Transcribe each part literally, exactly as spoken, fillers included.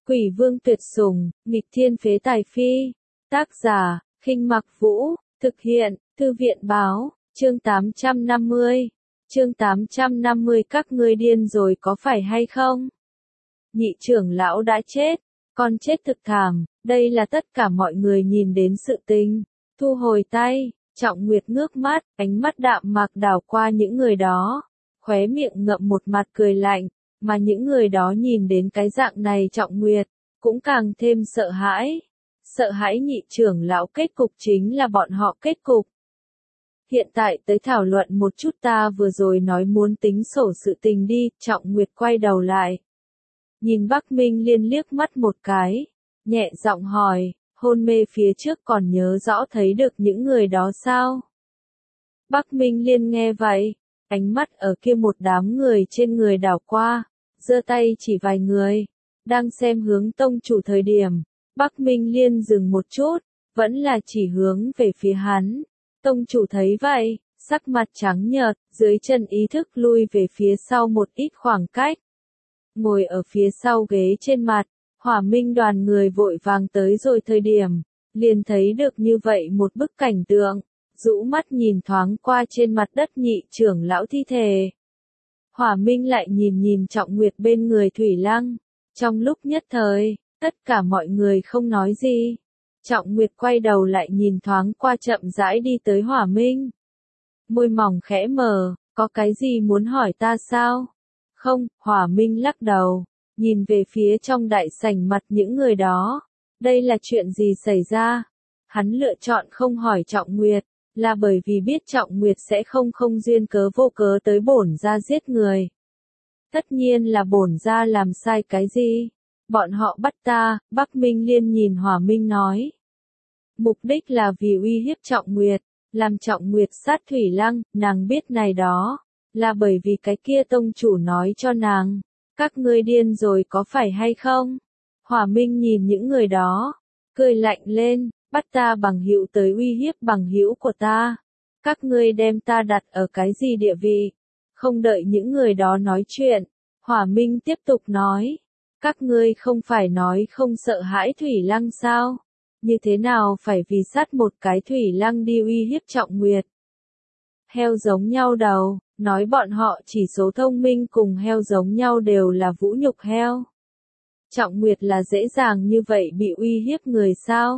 Quỷ vương tuyệt sủng, nghịch thiên phế tài phi. Tác giả, Khinh Mặc Vũ, thực hiện, Thư viện báo, chương tám trăm năm mươi. Chương tám trăm năm mươi các ngươi điên rồi có phải hay không? Nhị trưởng lão đã chết, con chết thực thảm, đây là tất cả mọi người nhìn đến sự tình. Thu hồi tay, Trọng Nguyệt ngước mắt, ánh mắt đạm mạc đảo qua những người đó, khóe miệng ngậm một mặt cười lạnh, mà những người đó nhìn đến cái dạng này Trọng Nguyệt, cũng càng thêm sợ hãi. Sợ hãi nhị trưởng lão kết cục chính là bọn họ kết cục. Hiện tại tới thảo luận một chút ta vừa rồi nói muốn tính sổ sự tình đi, Trọng Nguyệt quay đầu lại. Nhìn Bắc Minh Liên liếc mắt một cái, nhẹ giọng hỏi, hôn mê phía trước còn nhớ rõ thấy được những người đó sao? Bắc Minh Liên nghe vậy, ánh mắt ở kia một đám người trên người đảo qua, giơ tay chỉ vài người, đang xem hướng tông chủ thời điểm, Bắc Minh Liên dừng một chút, vẫn là chỉ hướng về phía hắn. Tông chủ thấy vậy, sắc mặt trắng nhợt, dưới chân ý thức lui về phía sau một ít khoảng cách. Ngồi ở phía sau ghế trên mặt, Hỏa Minh đoàn người vội vàng tới rồi thời điểm, liền thấy được như vậy một bức cảnh tượng, rũ mắt nhìn thoáng qua trên mặt đất nhị trưởng lão thi thể. Hỏa Minh lại nhìn nhìn Trọng Nguyệt bên người Thủy Lăng, trong lúc nhất thời, tất cả mọi người không nói gì. Trọng Nguyệt quay đầu lại nhìn thoáng qua chậm rãi đi tới Hỏa Minh. Môi mỏng khẽ mở, có cái gì muốn hỏi ta sao? Không, Hỏa Minh lắc đầu, nhìn về phía trong đại sảnh mặt những người đó. Đây là chuyện gì xảy ra? Hắn lựa chọn không hỏi Trọng Nguyệt, là bởi vì biết Trọng Nguyệt sẽ không không duyên cớ vô cớ tới bổn gia giết người. Tất nhiên là bổn gia làm sai cái gì? Bọn họ bắt ta, Bắc Minh Liên nhìn Hỏa Minh nói. Mục đích là vì uy hiếp Trọng Nguyệt, làm Trọng Nguyệt sát Thủy Lăng, nàng biết này đó, là bởi vì cái kia tông chủ nói cho nàng, các ngươi điên rồi có phải hay không? Hỏa Minh nhìn những người đó, cười lạnh lên, bắt ta bằng hữu tới uy hiếp bằng hữu của ta. Các ngươi đem ta đặt ở cái gì địa vị? Không đợi những người đó nói chuyện, Hỏa Minh tiếp tục nói. Các ngươi không phải nói không sợ hãi Thủy Lăng sao? Như thế nào phải vì sát một cái Thủy Lăng đi uy hiếp Trọng Nguyệt? Heo giống nhau đầu, nói bọn họ chỉ số thông minh cùng heo giống nhau đều là vũ nhục heo. Trọng Nguyệt là dễ dàng như vậy bị uy hiếp người sao?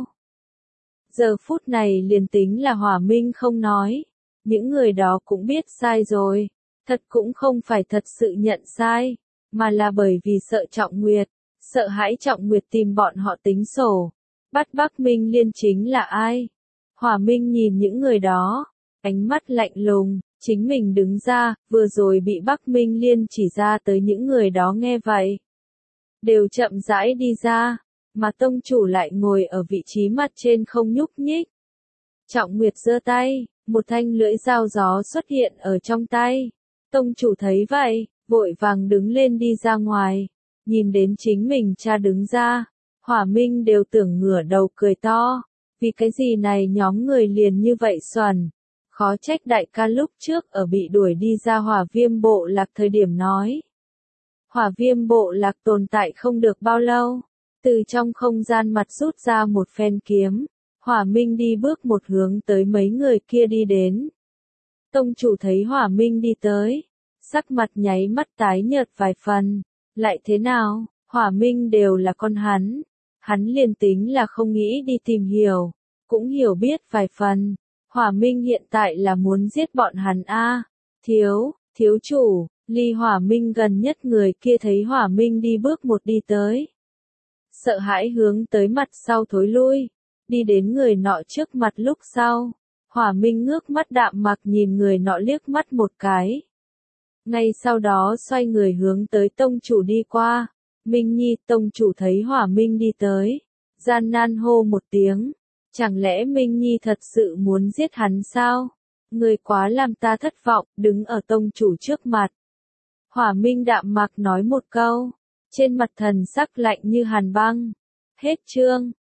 Giờ phút này liền tính là Hỏa Minh không nói, những người đó cũng biết sai rồi, thật cũng không phải thật sự nhận sai, mà là bởi vì sợ Trọng Nguyệt, sợ hãi Trọng Nguyệt tìm bọn họ tính sổ. Bắt Bắc Minh Liên chính là ai? Hỏa Minh nhìn những người đó, ánh mắt lạnh lùng, chính mình đứng ra, vừa rồi bị Bắc Minh Liên chỉ ra tới những người đó nghe vậy. Đều chậm rãi đi ra, mà tông chủ lại ngồi ở vị trí mặt trên không nhúc nhích. Trọng Nguyệt giơ tay, một thanh lưỡi dao gió xuất hiện ở trong tay. Tông chủ thấy vậy, vội vàng đứng lên đi ra ngoài, nhìn đến chính mình cha đứng ra. Hỏa Minh đều tưởng ngửa đầu cười to, vì cái gì này nhóm người liền như vậy xuẩn. Khó trách đại ca lúc trước ở bị đuổi đi ra Hỏa Viêm bộ lạc thời điểm nói. Hỏa Viêm bộ lạc tồn tại không được bao lâu, từ trong không gian mặt rút ra một phen kiếm, Hỏa Minh đi bước một hướng tới mấy người kia đi đến. Tông chủ thấy Hỏa Minh đi tới, sắc mặt nháy mắt tái nhợt vài phần, lại thế nào, Hỏa Minh đều là con hắn. Hắn liền tính là không nghĩ đi tìm hiểu, cũng hiểu biết vài phần. Hỏa Minh hiện tại là muốn giết bọn hắn a. Thiếu, thiếu chủ, ly Hỏa Minh gần nhất người kia thấy Hỏa Minh đi bước một đi tới. Sợ hãi hướng tới mặt sau thối lui, đi đến người nọ trước mặt lúc sau. Hỏa Minh ngước mắt đạm mạc nhìn người nọ liếc mắt một cái. Ngay sau đó xoay người hướng tới tông chủ đi qua. Minh Nhi, tông chủ thấy Hỏa Minh đi tới, gian nan hô một tiếng, chẳng lẽ Minh Nhi thật sự muốn giết hắn sao? Người quá làm ta thất vọng, đứng ở tông chủ trước mặt. Hỏa Minh đạm mạc nói một câu, trên mặt thần sắc lạnh như hàn băng. Hết chương.